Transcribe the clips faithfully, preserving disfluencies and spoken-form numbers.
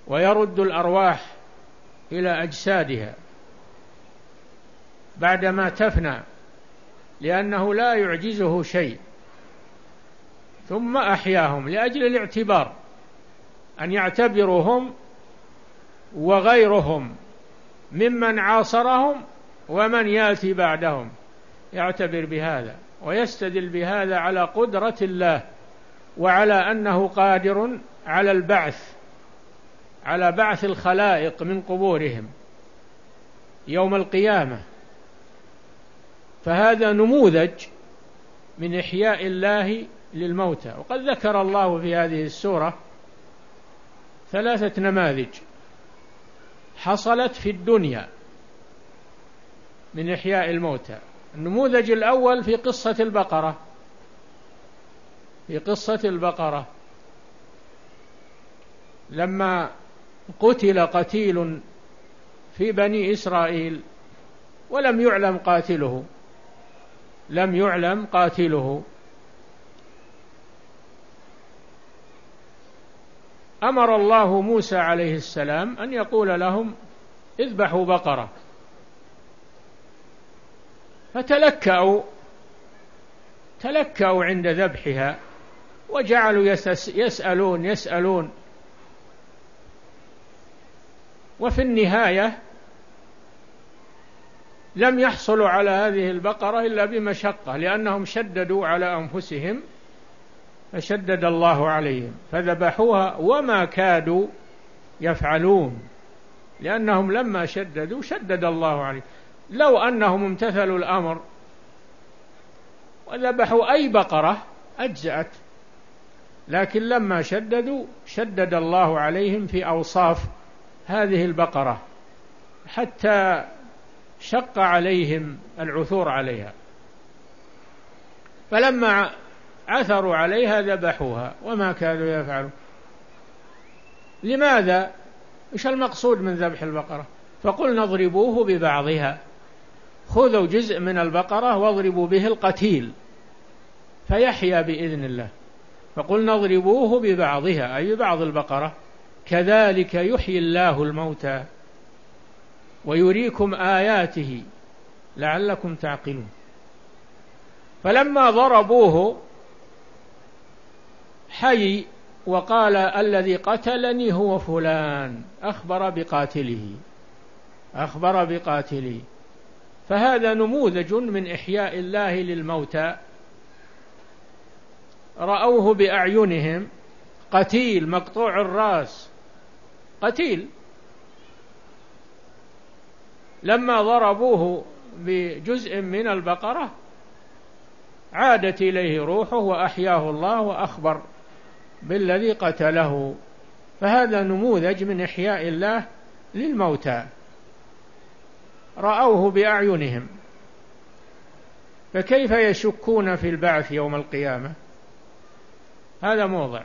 ويرد الأرواح إلى أجسادها بعدما تفنى، لأنه لا يعجزه شيء. ثم أحياهم لأجل الاعتبار، أن يعتبروا هم وغيرهم ممن عاصرهم ومن يأتي بعدهم، يعتبر بهذا ويستدل بهذا على قدرة الله، وعلى أنه قادر على البعث، على بعث الخلائق من قبورهم يوم القيامة. فهذا نموذج من إحياء الله للموتى. وقد ذكر الله في هذه السورة ثلاثة نماذج حصلت في الدنيا من إحياء الموتى. النموذج الأول في قصة البقرة، في قصة البقرة لما قتل قتيل في بني إسرائيل ولم يعلم قاتله، لم يعلم قاتله، أمر الله موسى عليه السلام أن يقول لهم اذبحوا بقرة، فتلكأوا تلكأوا عند ذبحها وجعلوا يسألون يسألون وفي النهاية لم يحصلوا على هذه البقرة إلا بمشقة، لأنهم شددوا على أنفسهم فشدد الله عليهم فذبحوها وما كادوا يفعلون، لأنهم لما شددوا شدد الله عليهم. لو أنهم امتثلوا الأمر وذبحوا أي بقرة أجزأت، لكن لما شددوا شدد الله عليهم في أوصاف هذه البقرة حتى شق عليهم العثور عليها، فلما عثروا عليها ذبحوها وما كانوا يفعلون. لماذا؟ إيش المقصود من ذبح البقرة؟ فقلنا اضربوه ببعضها، خذوا جزء من البقرة واضربوا به القتيل فيحيا بإذن الله. فقلنا اضربوه ببعضها أي ببعض البقرة، كذلك يحيي الله الموتى ويريكم آياته لعلكم تعقلون. فلما ضربوه حي وقال الذي قتلني هو فلان، أخبر بقاتله أخبر بقاتله فهذا نموذج من إحياء الله للموتى. رأوه بأعينهم، قتيل مقطوع الرأس، قتيل، لما ضربوه بجزء من البقرة عادت إليه روحه وأحياه الله وأخبر بالذي قتله. فهذا نموذج من إحياء الله للموتى، رأوه بأعينهم، فكيف يشكون في البعث يوم القيامة؟ هذا موضع.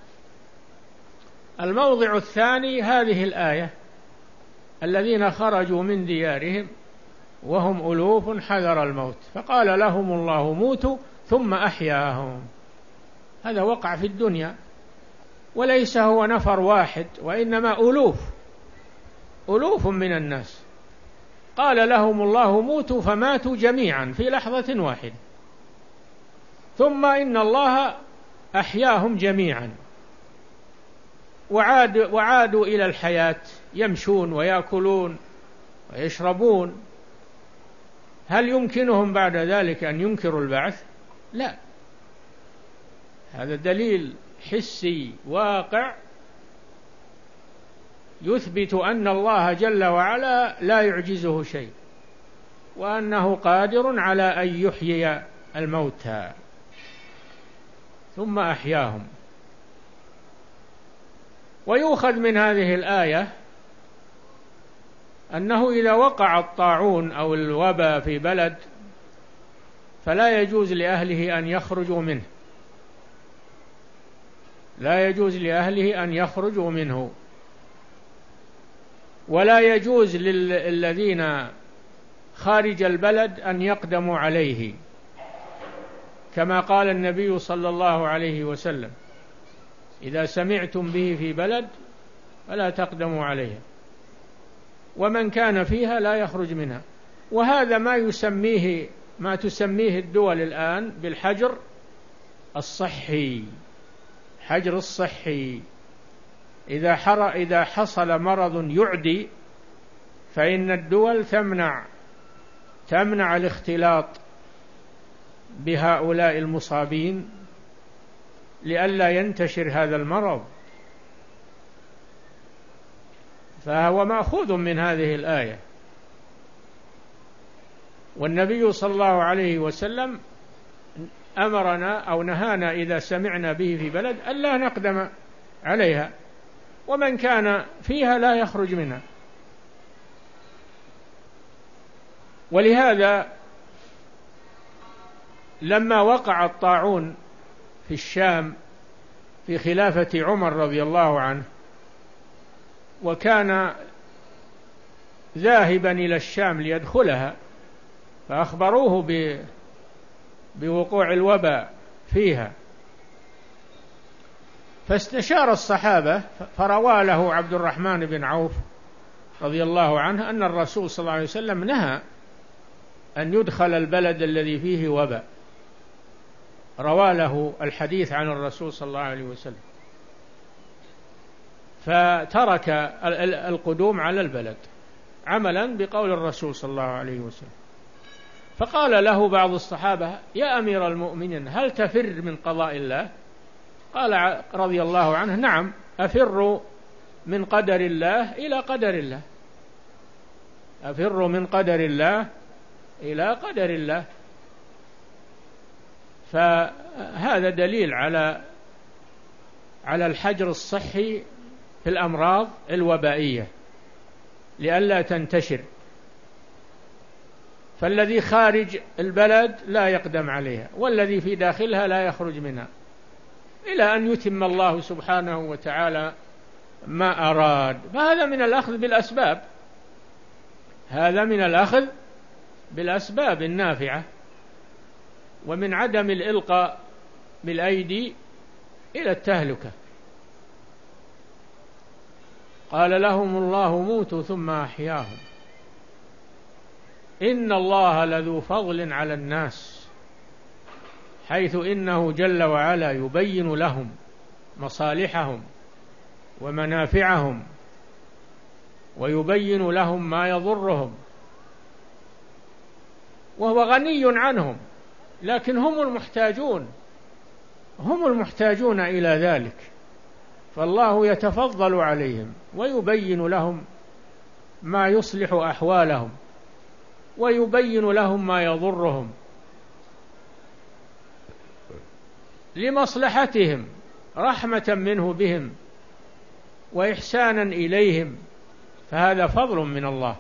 الموضع الثاني هذه الآية: الذين خرجوا من ديارهم وهم ألوف حذر الموت فقال لهم الله موتوا ثم أحياهم. هذا وقع في الدنيا، وليس هو نفر واحد وإنما ألوف ألوف من الناس. قال لهم الله موتوا فماتوا جميعا في لحظة واحدة، ثم إن الله أحياهم جميعا وعاد وعادوا إلى الحياة، يمشون ويأكلون ويشربون. هل يمكنهم بعد ذلك أن ينكروا البعث؟ لا. هذا دليل حسي واقع يثبت أن الله جل وعلا لا يعجزه شيء، وأنه قادر على أن يحيي الموتى ثم أحياهم. ويؤخذ من هذه الآية أنه إذا وقع الطاعون أو الوباء في بلد فلا يجوز لأهله أن يخرجوا منه، لا يجوز لأهله أن يخرجوا منه، ولا يجوز للذين خارج البلد أن يقدموا عليه، كما قال النبي صلى الله عليه وسلم: إذا سمعتم به في بلد فلا تقدموا عليها، ومن كان فيها لا يخرج منها. وهذا ما يسميه ما تسميه الدول الآن بالحجر الصحي، حجر الصحي. إذا حر إذا حصل مرض يعدي فإن الدول تمنع تمنع الاختلاط بهؤلاء المصابين لئلا ينتشر هذا المرض. فهو مأخوذ من هذه الآية. والنبي صلى الله عليه وسلم أمرنا أو نهانا إذا سمعنا به في بلد ألا نقدم عليها، ومن كان فيها لا يخرج منها. ولهذا لما وقع الطاعون في الشام في خلافة عمر رضي الله عنه، وكان ذاهبا إلى الشام ليدخلها، فأخبروه بوقوع الوباء فيها، فاستشار الصحابة فروى له عبد الرحمن بن عوف رضي الله عنه أن الرسول صلى الله عليه وسلم نهى أن يدخل البلد الذي فيه وباء، روى له الحديث عن الرسول صلى الله عليه وسلم، فترك القدوم على البلد عملا بقول الرسول صلى الله عليه وسلم. فقال له بعض الصحابة: يا أمير المؤمنين، هل تفر من قضاء الله؟ قال رضي الله عنه: نعم، أفر من قدر الله إلى قدر الله، أفر من قدر الله إلى قدر الله. فهذا دليل على على الحجر الصحي في الأمراض الوبائية لئلا تنتشر. فالذي خارج البلد لا يقدم عليها، والذي في داخلها لا يخرج منها إلى أن يتم الله سبحانه وتعالى ما أراد. فهذا من الأخذ بالأسباب، هذا من الأخذ بالأسباب النافعة، ومن عدم الإلقاء بالأيدي إلى التهلكة. قال لهم الله: موتوا ثم أحياهم، إن الله لذو فضل على الناس، حيث إنه جل وعلا يبين لهم مصالحهم ومنافعهم، ويبين لهم ما يضرهم، وهو غني عنهم، لكن هم المحتاجون هم المحتاجون إلى ذلك. فالله يتفضل عليهم ويبين لهم ما يصلح أحوالهم، ويبين لهم ما يضرهم لمصلحتهم، رحمة منه بهم وإحسانا إليهم. فهذا فضل من الله.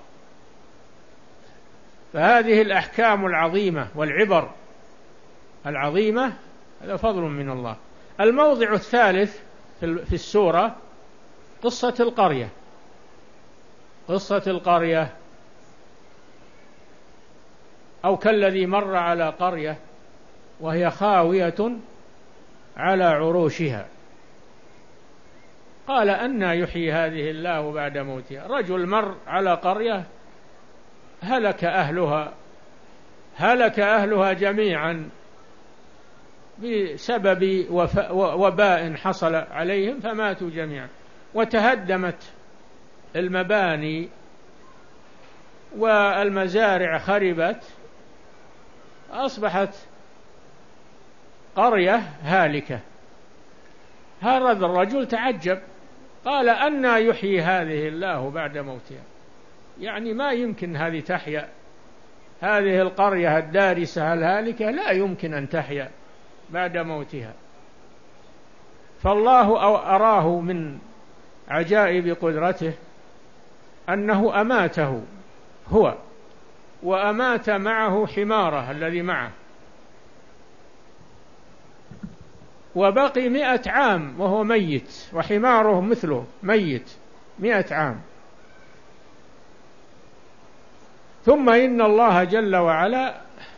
فهذه الأحكام العظيمة والعبر العظيمة هذا فضل من الله. الموضع الثالث في السورة قصة القرية قصة القرية أو كالذي مر على قرية وهي خاوية على عروشها قال أنى يحيي هذه الله بعد موتها. رجل مر على قرية هلك أهلها هلك أهلها جميعا بسبب وباء حصل عليهم فماتوا جميعا، وتهدمت المباني والمزارع خربت، أصبحت قرية هالكة. هذا الرجل تعجب، قال أنى يحيي هذه الله بعد موتها، يعني ما يمكن هذه تحيا، هذه القرية الدارسة الهالكة لا يمكن أن تحيا بعد موتها. فالله أراه من عجائب قدرته أنه أماته هو، وأمات معه حماره الذي معه، وبقي مئة عام وهو ميت، وحماره مثله ميت مئة عام. ثم إن الله جل وعلا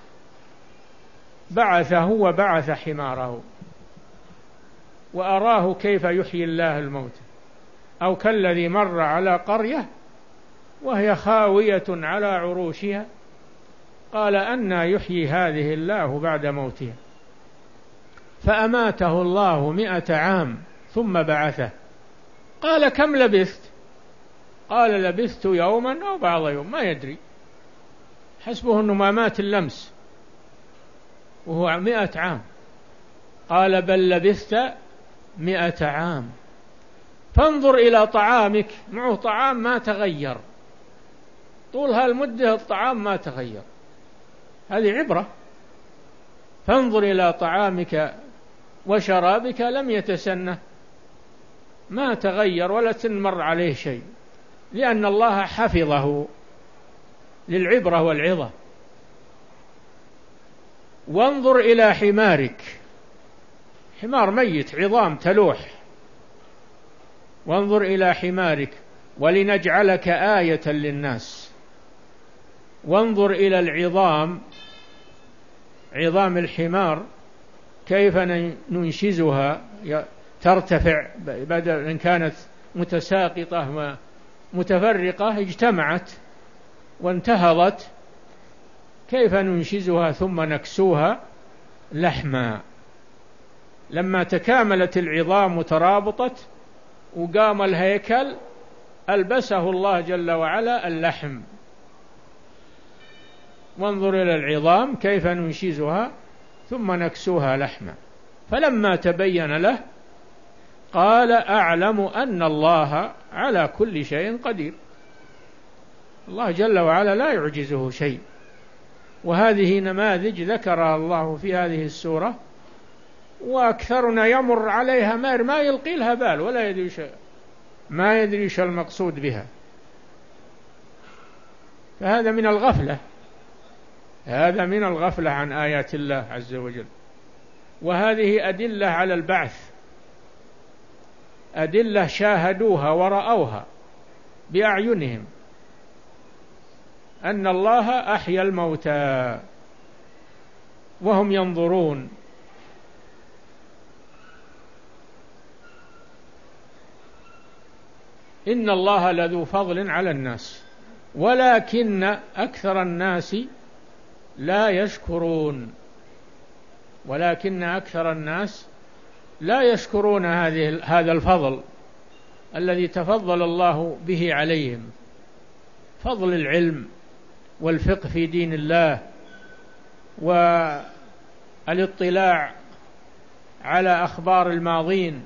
بعثه وبعث حماره وأراه كيف يحيي الله الموت، أو كالذي مر على قرية وهي خاوية على عروشها قال أنى يحيي هذه الله بعد موتها، فأماته الله مئة عام ثم بعثه. قال كم لبثت؟ قال لبثت يوما أو بعض يوم، ما يدري، حسبه أنه ما مات اللمس وهو مئة عام. قال بل لبثت مئة عام، فانظر إلى طعامك، معه طعام ما تغير طول هالمدة، الطعام ما تغير، هذه عبرة. فانظر إلى طعامك وشرابك لم يتسنه، ما تغير ولا تنمر عليه شيء، لأن الله حفظه للعبرة والعظة. وانظر إلى حمارك، حمار ميت عظام تلوح، وانظر إلى حمارك ولنجعلك آية للناس. وانظر إلى العظام، عظام الحمار كيف ننشزها ترتفع، بدل إن كانت متساقطة ومتفرقة اجتمعت وانتهضت، كيف ننشزها ثم نكسوها لحما. لما تكاملت العظام وترابطت وقام الهيكل ألبسه الله جل وعلا اللحم. وانظر إلى العظام كيف ننشزها ثم نكسوها لحما. فلما تبين له قال أعلم أن الله على كل شيء قدير. الله جل وعلا لا يعجزه شيء. وهذه نماذج ذكرها الله في هذه السورة، وأكثرنا يمر عليها ما يلقي لها بال ولا يدري شيء، ما يدري شو المقصود بها. فهذا من الغفلة، هذا من الغفلة عن آيات الله عز وجل. وهذه أدلة على البعث، أدلة شاهدوها ورأوها بأعينهم، أن الله أحيا الموتى وهم ينظرون. إن الله لذو فضل على الناس ولكن أكثر الناس لا يشكرون، ولكن أكثر الناس لا يشكرون هذه هذا الفضل الذي تفضل الله به عليهم، فضل العلم والفقه في دين الله والاطلاع على أخبار الماضين،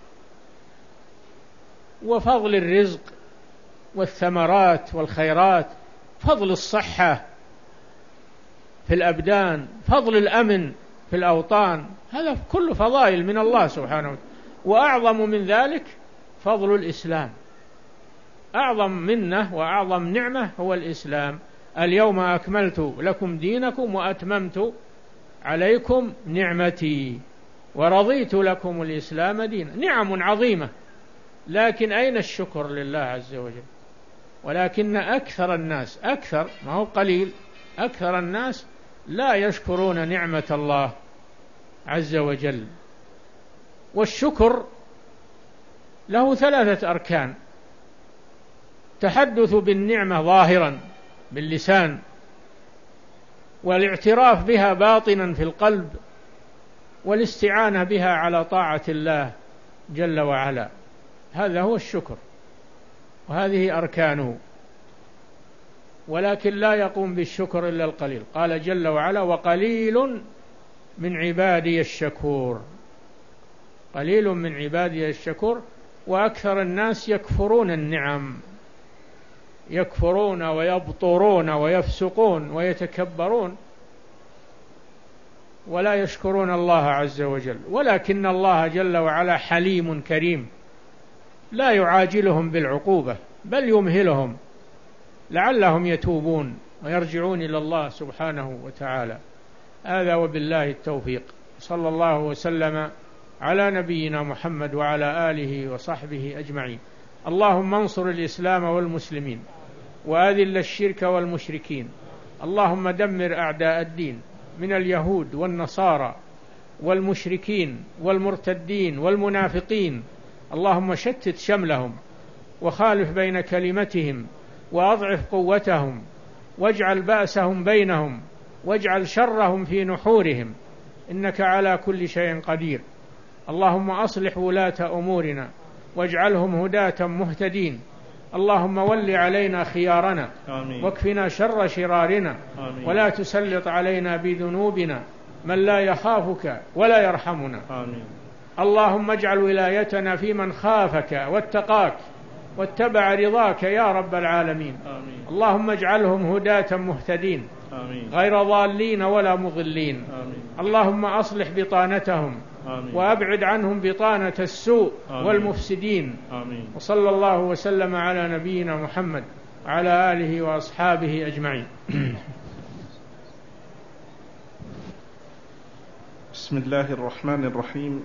وفضل الرزق والثمرات والخيرات، فضل الصحة في الأبدان، فضل الأمن في الأوطان، هذا كله فضائل من الله سبحانه وتعالى. وأعظم من ذلك فضل الإسلام، أعظم منه وأعظم نعمة هو الإسلام. اليوم أكملت لكم دينكم وأتممت عليكم نعمتي ورضيت لكم الإسلام دينا. نعم عظيمة، لكن أين الشكر لله عز وجل؟ ولكن أكثر الناس، أكثر ما هو قليل، أكثر الناس لا يشكرون نعمة الله عز وجل. والشكر له ثلاثة أركان: تحدث بالنعمة ظاهرا باللسان، والاعتراف بها باطنا في القلب، والاستعانة بها على طاعة الله جل وعلا. هذا هو الشكر، وهذه أركانه. ولكن لا يقوم بالشكر إلا القليل. قال جل وعلا: وقليل من عبادي الشكور. قليل من عبادي الشكور. وأكثر الناس يكفرون النعم، يكفرون ويبطرون ويفسقون ويتكبرون ولا يشكرون الله عز وجل. ولكن الله جل وعلا حليم كريم، لا يعاجلهم بالعقوبة بل يمهلهم لعلهم يتوبون ويرجعون إلى الله سبحانه وتعالى. هذا وبالله التوفيق. صلى الله وسلم على نبينا محمد وعلى آله وصحبه أجمعين. اللهم انصر الإسلام والمسلمين وأذل الشرك والمشركين. اللهم دمر أعداء الدين من اليهود والنصارى والمشركين والمرتدين والمنافقين. اللهم شتت شملهم وخالف بين كلمتهم وأضعف قوتهم، واجعل بأسهم بينهم، واجعل شرهم في نحورهم، إنك على كل شيء قدير. اللهم أصلح ولاة أمورنا واجعلهم هداة مهتدين. اللهم ول علينا خيارنا واكفنا شر شرارنا، ولا تسلط علينا بذنوبنا من لا يخافك ولا يرحمنا. آمين. اللهم اجعل ولايتنا في من خافك واتقاك واتبع رضاك يا رب العالمين. آمين. اللهم اجعلهم هداة مهتدين. آمين. غير ضالين ولا مضلين. آمين. اللهم أصلح بطانتهم. آمين. وأبعد عنهم بطانة السوء. آمين. والمفسدين. آمين. وصلى الله وسلم على نبينا محمد وعلى آله وأصحابه أجمعين. بسم الله الرحمن الرحيم.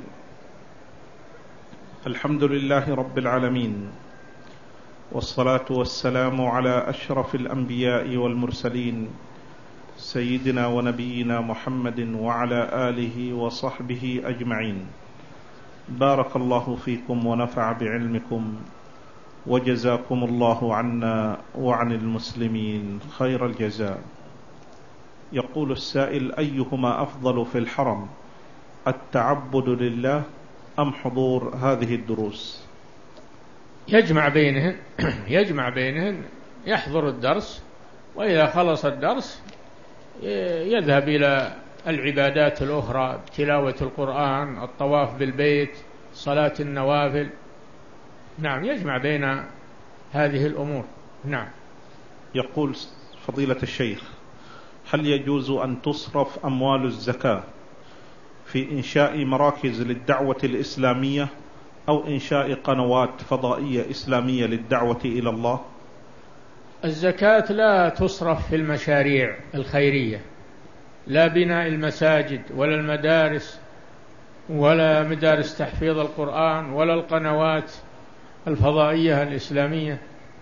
الحمد لله رب العالمين، والصلاة والسلام على أشرف الأنبياء والمرسلين سيدنا ونبينا محمد وعلى آله وصحبه أجمعين. بارك الله فيكم ونفع بعلمكم، وجزاكم الله عنا وعن المسلمين خير الجزاء. يقول السائل: أيهما أفضل في الحرم، التعبد لله أم حضور هذه الدروس؟ يجمع بينهن يجمع بينهن يحضر الدرس، وإذا خلص الدرس يذهب إلى العبادات الأخرى، تلاوة القرآن، الطواف بالبيت، صلاة النوافل. نعم، يجمع بين هذه الأمور. نعم. يقول فضيلة الشيخ: هل يجوز أن تصرف أموال الزكاة في إنشاء مراكز للدعوة الإسلامية أو إنشاء قنوات فضائية إسلامية للدعوة إلى الله؟ الزكاة لا تصرف في المشاريع الخيرية، لا بناء المساجد ولا المدارس ولا مدارس تحفيظ القرآن ولا القنوات الفضائية الإسلامية.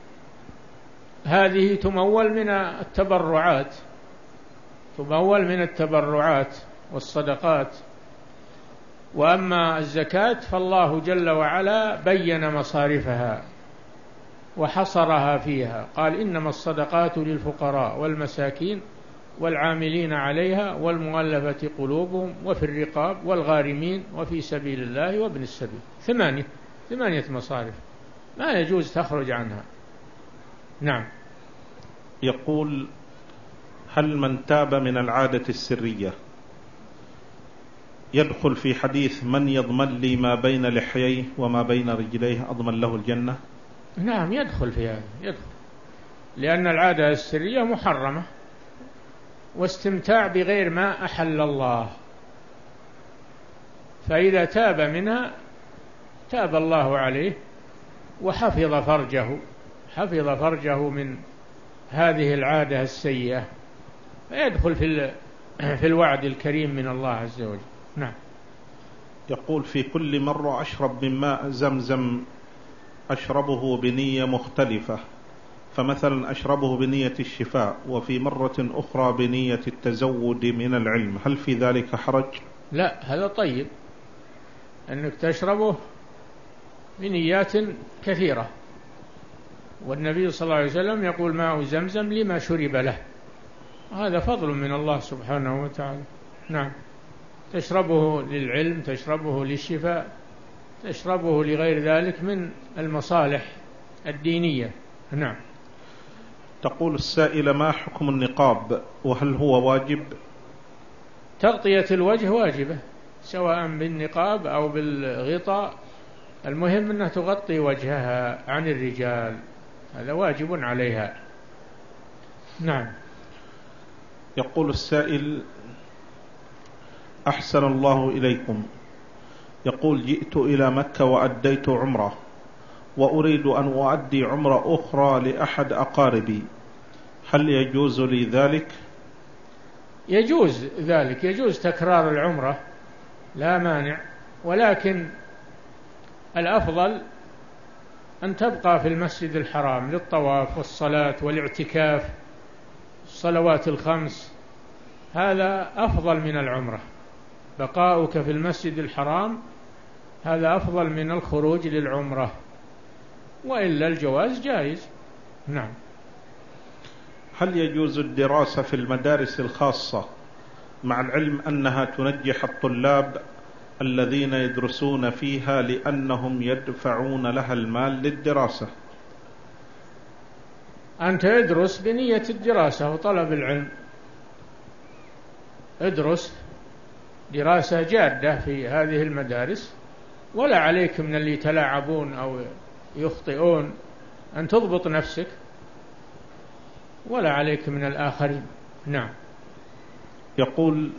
هذه تمول من التبرعات تمول من التبرعات والصدقات. وأما الزكاة فالله جل وعلا بين مصارفها وحصرها فيها، قال: إنما الصدقات للفقراء والمساكين والعاملين عليها والمؤلفة قلوبهم وفي الرقاب والغارمين وفي سبيل الله وابن السبيل. ثمانية ثمانية مصارف ما يجوز تخرج عنها. نعم. يقول: هل من تاب من العادة السرية يدخل في حديث من يضمن لي ما بين لحييه وما بين رجليه أضمن له الجنة؟ نعم، يدخل في هذا، يدخل، لأن العادة السرية محرمة واستمتاع بغير ما أحل الله، فإذا تاب منها تاب الله عليه وحفظ فرجه حفظ فرجه من هذه العادة السيئة، فيدخل في في الوعد الكريم من الله عز وجل. نعم. يقول: في كل مرة أشرب من ماء زمزم أشربه بنية مختلفة، فمثلا أشربه بنية الشفاء وفي مرة أخرى بنية التزود من العلم، هل في ذلك حرج؟ لا، هذا طيب أنك تشربه بنيات كثيرة، والنبي صلى الله عليه وسلم يقول: ماء زمزم لما شرب له، هذا فضل من الله سبحانه وتعالى. نعم، تشربه للعلم، تشربه للشفاء، تشربه لغير ذلك من المصالح الدينية. نعم. تقول السائلة: ما حكم النقاب وهل هو واجب؟ تغطية الوجه واجبة، سواء بالنقاب أو بالغطاء، المهم أنها تغطي وجهها عن الرجال، هذا واجب عليها. نعم. يقول السائل: أحسن الله إليكم، يقول: جئت إلى مكة وأديت عمرة وأريد أن أؤدي عمرة أخرى لأحد أقاربي، هل يجوز لي ذلك؟ يجوز ذلك، يجوز تكرار العمرة، لا مانع، ولكن الأفضل أن تبقى في المسجد الحرام للطواف والصلاة والاعتكاف، الصلوات الخمس، هذا أفضل من العمرة. بقاؤك في المسجد الحرام هذا أفضل من الخروج للعمرة. وإلا الجواز جائز. نعم. هل يجوز الدراسة في المدارس الخاصة مع العلم أنها تنجح الطلاب الذين يدرسون فيها لأنهم يدفعون لها المال للدراسة؟ أنت ادرس بنية الدراسة وطلب العلم، ادرس دراسة جادة في هذه المدارس، ولا عليك من اللي يتلاعبون أو يخطئون، أن تضبط نفسك، ولا عليك من الآخرين. نعم. يقول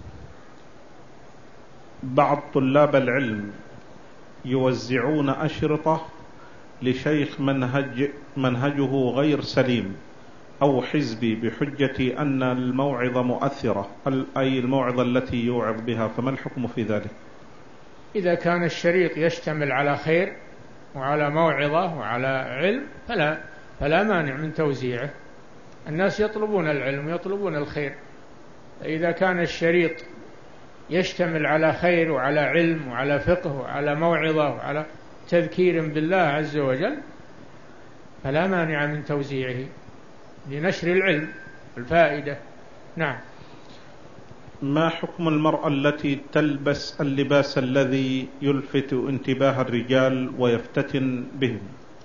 بعض طلاب العلم يوزعون أشرطة لشيخ منهج منهجه غير سليم أو حزبي بحجة أن الموعظة مؤثرة، أي الموعظة التي يوعظ بها، فما الحكم في ذلك؟ إذا كان الشريط يشتمل على خير وعلى موعظة وعلى علم فلا فلا مانع من توزيعه. الناس يطلبون العلم ويطلبون الخير، إذا كان الشريط يشتمل على خير وعلى علم وعلى فقه وعلى موعظة وعلى تذكير بالله عز وجل فلا مانع من توزيعه لنشر العلم الفائدة. نعم. ما حكم المرأة التي تلبس اللباس الذي يلفت انتباه الرجال ويفتتن بهم؟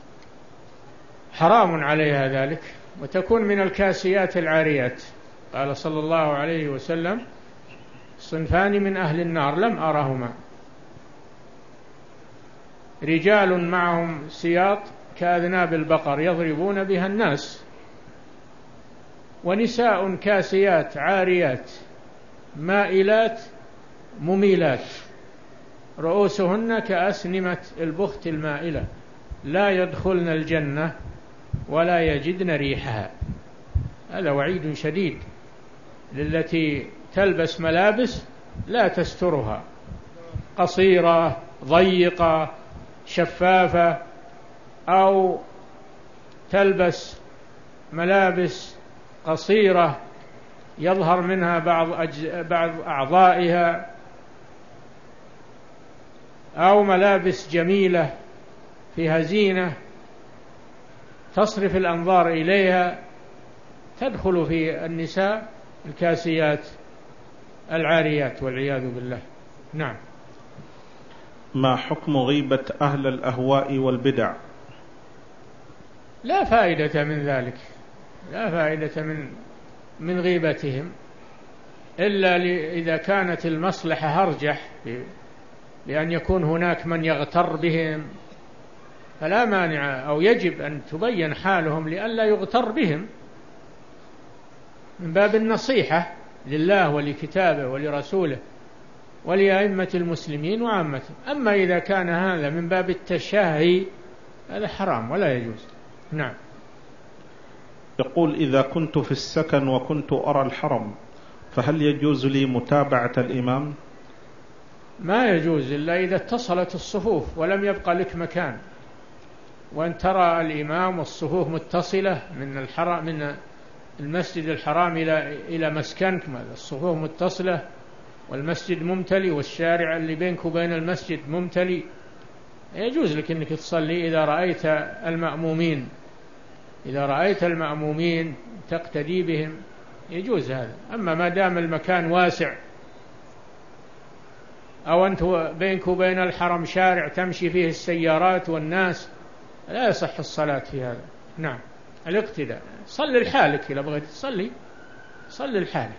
حرام عليها ذلك، وتكون من الكاسيات العاريات. قال صلى الله عليه وسلم: صنفان من أهل النار لم أرهما، رجال معهم سياط كأذناب البقر يضربون بها الناس، ونساء كاسيات عاريات مائلات مميلات رؤوسهن كأسنمة البخت المائلة لا يدخلن الجنة ولا يجدن ريحها. هذا وعيد شديد للتي تلبس ملابس لا تسترها، قصيرة ضيقة شفافة، أو تلبس ملابس قصيرة يظهر منها بعض أجز... بعض أعضائها، أو ملابس جميلة فيها زينة تصرف الأنظار إليها، تدخل في النساء الكاسيات العاريات والعياذ بالله. نعم. ما حكم غيبة أهل الأهواء والبدع؟ لا فائدة من ذلك، لا فائدة من من غيبتهم، إلا إذا كانت المصلحة أرجح بأن يكون هناك من يغتر بهم، فلا مانع، أو يجب أن تبين حالهم لئلا يغتر بهم من باب النصيحة لله ولكتابه ولرسوله ولأئمة المسلمين وعامته. أما إذا كان هذا من باب التشاهي هذا حرام ولا يجوز. نعم. يقول: إذا كنت في السكن وكنت أرى الحرم فهل يجوز لي متابعة الإمام؟ ما يجوز إلا إذا اتصلت الصفوف ولم يبقى لك مكان، وأن ترى الإمام والصفوف متصلة من الحرم من المسجد الحرام إلى إلى مسكنك، الصفوف متصلة والمسجد ممتلئ والشارع اللي بينك وبين المسجد ممتلئ، يجوز لك أنك تصلي إذا رأيت المأمومين إذا رأيت المأمومين تقتدي بهم، يجوز هذا. أما ما دام المكان واسع أو أنت بينك وبين الحرم شارع تمشي فيه السيارات والناس، لا يصح الصلاة في هذا. نعم. الاقتداء، صل لحالك، إذا بغيت تصلي صل لحالك،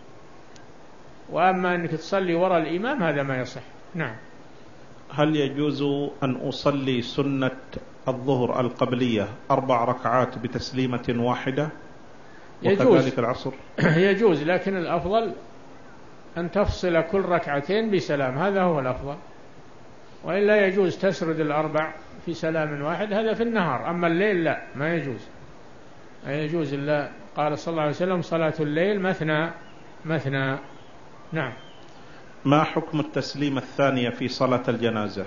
وأما أنك تصلي وراء الإمام هذا ما يصح. نعم. هل يجوز أن أصلي سنة الظهر القبلية أربع ركعات بتسليمة واحدة وكذلك العصر؟ يجوز، لكن الأفضل أن تفصل كل ركعتين بسلام، هذا هو الأفضل، وإلا يجوز تسرد الأربع في سلام واحد، هذا في النهار. أما الليل لا، ما يجوز، ما يجوز إلا قال صلى الله عليه وسلم: صلاة الليل مثنى مثنى. نعم. ما حكم التسليمة الثانية في صلاة الجنازة؟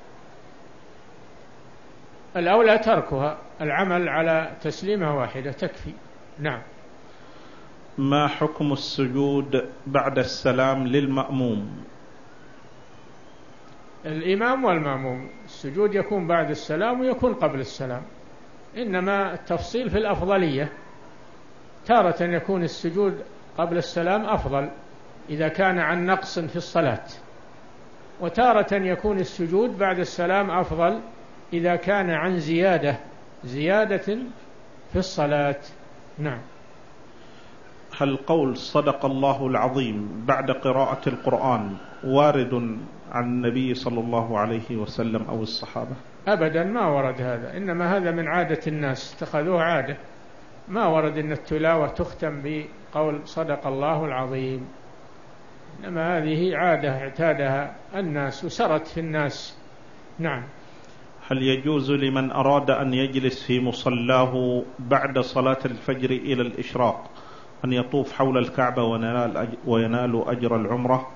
الأولى تركها، العمل على تسليمة واحدة تكفي. نعم. ما حكم السجود بعد السلام للمأموم؟ الإمام والمأموم. السجود يكون بعد السلام ويكون قبل السلام، إنما التفصيل في الأفضلية. تارة يكون السجود قبل السلام أفضل إذا كان عن نقص في الصلاة، وتارة يكون السجود بعد السلام أفضل إذا كان عن زيادة زيادة في الصلاة. نعم. هل قول صدق الله العظيم بعد قراءة القرآن وارد عن النبي صلى الله عليه وسلم أو الصحابة؟ أبدا ما ورد هذا، إنما هذا من عادة الناس، اتخذوه عادة. ما ورد أن التلاوة تختم بقول صدق الله العظيم، إنما هذه عادة اعتادها الناس وسرت في الناس. نعم. هل يجوز لمن أراد أن يجلس في مصلاه بعد صلاة الفجر إلى الإشراق أن يطوف حول الكعبة وينال أجر العمرة؟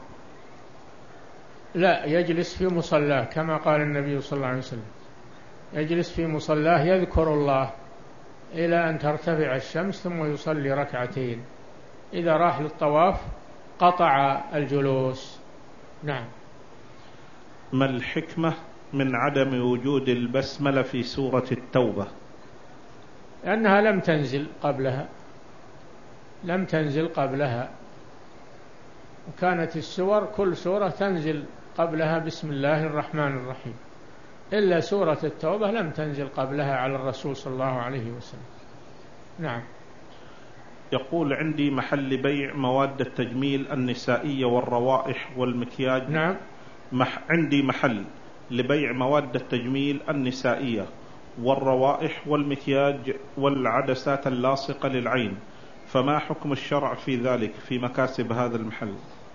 لا، يجلس في مصلاه كما قال النبي صلى الله عليه وسلم، يجلس في مصلاه يذكر الله إلى أن ترتفع الشمس ثم يصلي ركعتين. إذا راح للطواف قطع الجلوس. نعم. ما الحكمة من عدم وجود البسملة في سورة التوبة؟ لأنها لم تنزل قبلها، لم تنزل قبلها، وكانت السور كل سورة تنزل قبلها بسم الله الرحمن الرحيم، إلا سورة التوبة لم تنزل قبلها على الرسول صلى الله عليه وسلم. نعم. يقول عندي محل بيع مواد التجميل النسائية والروائح والمكياج. نعم. مح عندي محل لبيع مواد التجميل النسائية والروائح والمكياج والعدسات اللاصقة للعين، فما حكم الشرع في ذلك في مكاسب هذا المحل؟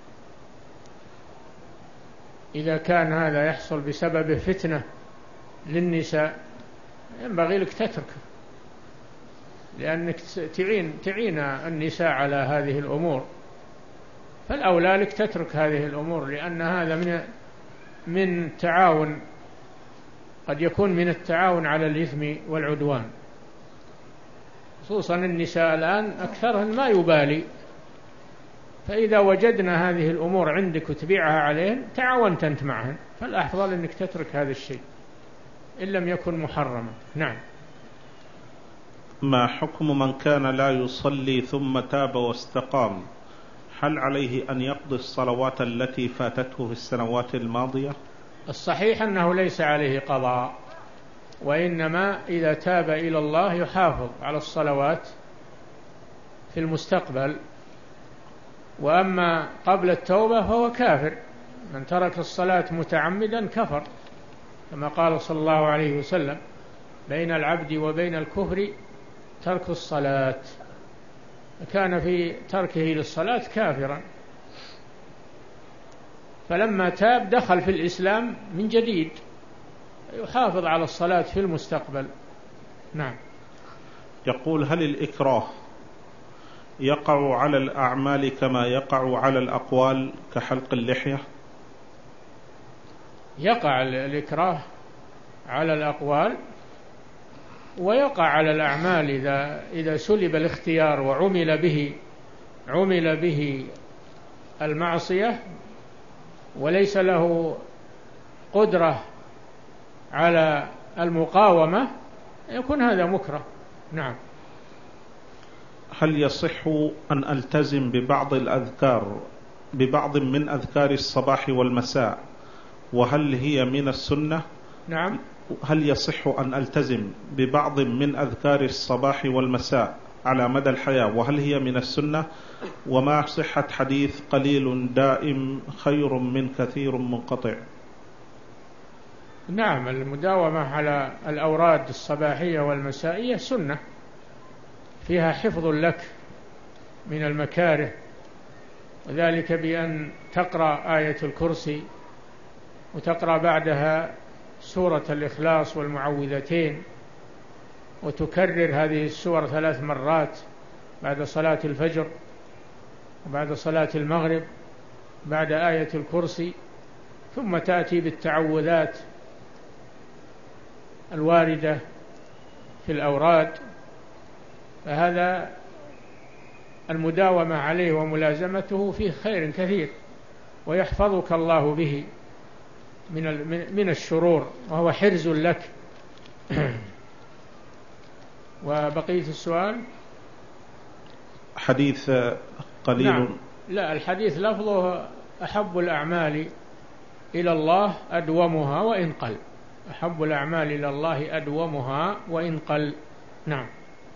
إذا كان هذا يحصل بسبب فتنة للنساء ينبغي لك تتركه، لأنك تعين تعين النساء على هذه الأمور، فالأولى لك تترك هذه الأمور، لأن هذا من من تعاون، قد يكون من التعاون على الإثم والعدوان، خصوصا النساء الآن أكثرهن ما يبالي، فإذا وجدنا هذه الأمور عندك وتبيعها عليهن تعاونت أنت معهن، فالأفضل أنك تترك هذا الشيء إن لم يكن محرما. نعم. ما حكم من كان لا يصلي ثم تاب واستقام؟ هل عليه أن يقضي الصلوات التي فاتته في السنوات الماضية؟ الصحيح أنه ليس عليه قضاء، وإنما إذا تاب إلى الله يحافظ على الصلوات في المستقبل، وأما قبل التوبة فهو كافر، من ترك الصلاة متعمدا كفر، كما قال صلى الله عليه وسلم بين العبد وبين الكفر ترك الصلاة، كان في تركه للصلاة كافرا، فلما تاب دخل في الإسلام من جديد، يحافظ على الصلاة في المستقبل. نعم. يقول هل الإكراه يقع على الأعمال كما يقع على الأقوال كحلق اللحية؟ يقع الإكراه على الأقوال ويقع على الأعمال إذا إذا سلب الاختيار وعمل به عمل به المعصية وليس له قدرة على المقاومة، يكون هذا مكره. نعم. هل يصح أن ألتزم ببعض الأذكار ببعض من أذكار الصباح والمساء، وهل هي من السنة؟ نعم. هل يصح أن ألتزم ببعض من أذكار الصباح والمساء على مدى الحياة، وهل هي من السنة؟ وما صحة حديث قليل دائم خير من كثير منقطع؟ نعم، المداومة على الأوراد الصباحية والمسائية سنة، فيها حفظ لك من المكاره، وذلك بأن تقرأ آية الكرسي وتقرأ بعدها سورة الإخلاص والمعوذتين، وتكرر هذه السور ثلاث مرات بعد صلاة الفجر وبعد صلاة المغرب بعد آية الكرسي، ثم تأتي بالتعوذات الواردة في الأوراد، فهذا المداومة عليه وملازمته فيه خير كثير ويحفظك الله به. من من الشرور، وهو حرز لك. وبقية السؤال حديث قليل. نعم. لا، الحديث لفظه أحب الأعمال إلى الله أدومها وإن قل. أحب الأعمال إلى الله أدومها وإن قل. نعم.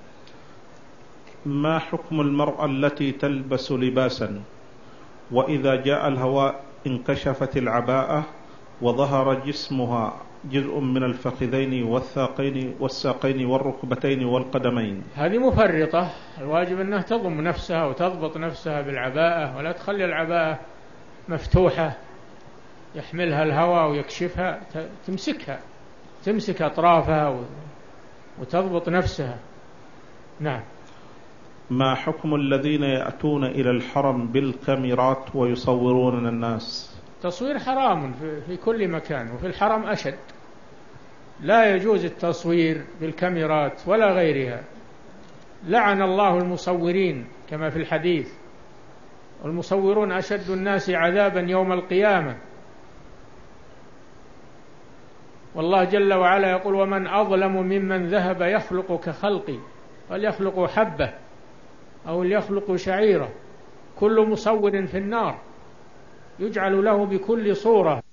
ما حكم المرأة التي تلبس لباسا وإذا جاء الهواء انكشفت العباءة وظهر جسمها جزء من الفخذين والساقين والساقين والركبتين والقدمين؟ هذه مفرطة. الواجب أنها تضم نفسها وتضبط نفسها بالعباءة، ولا تخلي العباءة مفتوحة يحملها الهواء ويكشفها. تمسكها، تمسك أطرافها وتضبط نفسها. نعم. ما حكم الذين يأتون إلى الحرم بالكاميرات ويصورون الناس؟ تصوير حرام في كل مكان، وفي الحرم أشد. لا يجوز التصوير بالكاميرات ولا غيرها. لعن الله المصورين كما في الحديث، والمصورون أشد الناس عذابا يوم القيامة. والله جل وعلا يقول: ومن أظلم ممن ذهب يخلق كخلقي، وليخلق حبة أو ليخلق شعيرة. كل مصور في النار، يجعل له بكل صورة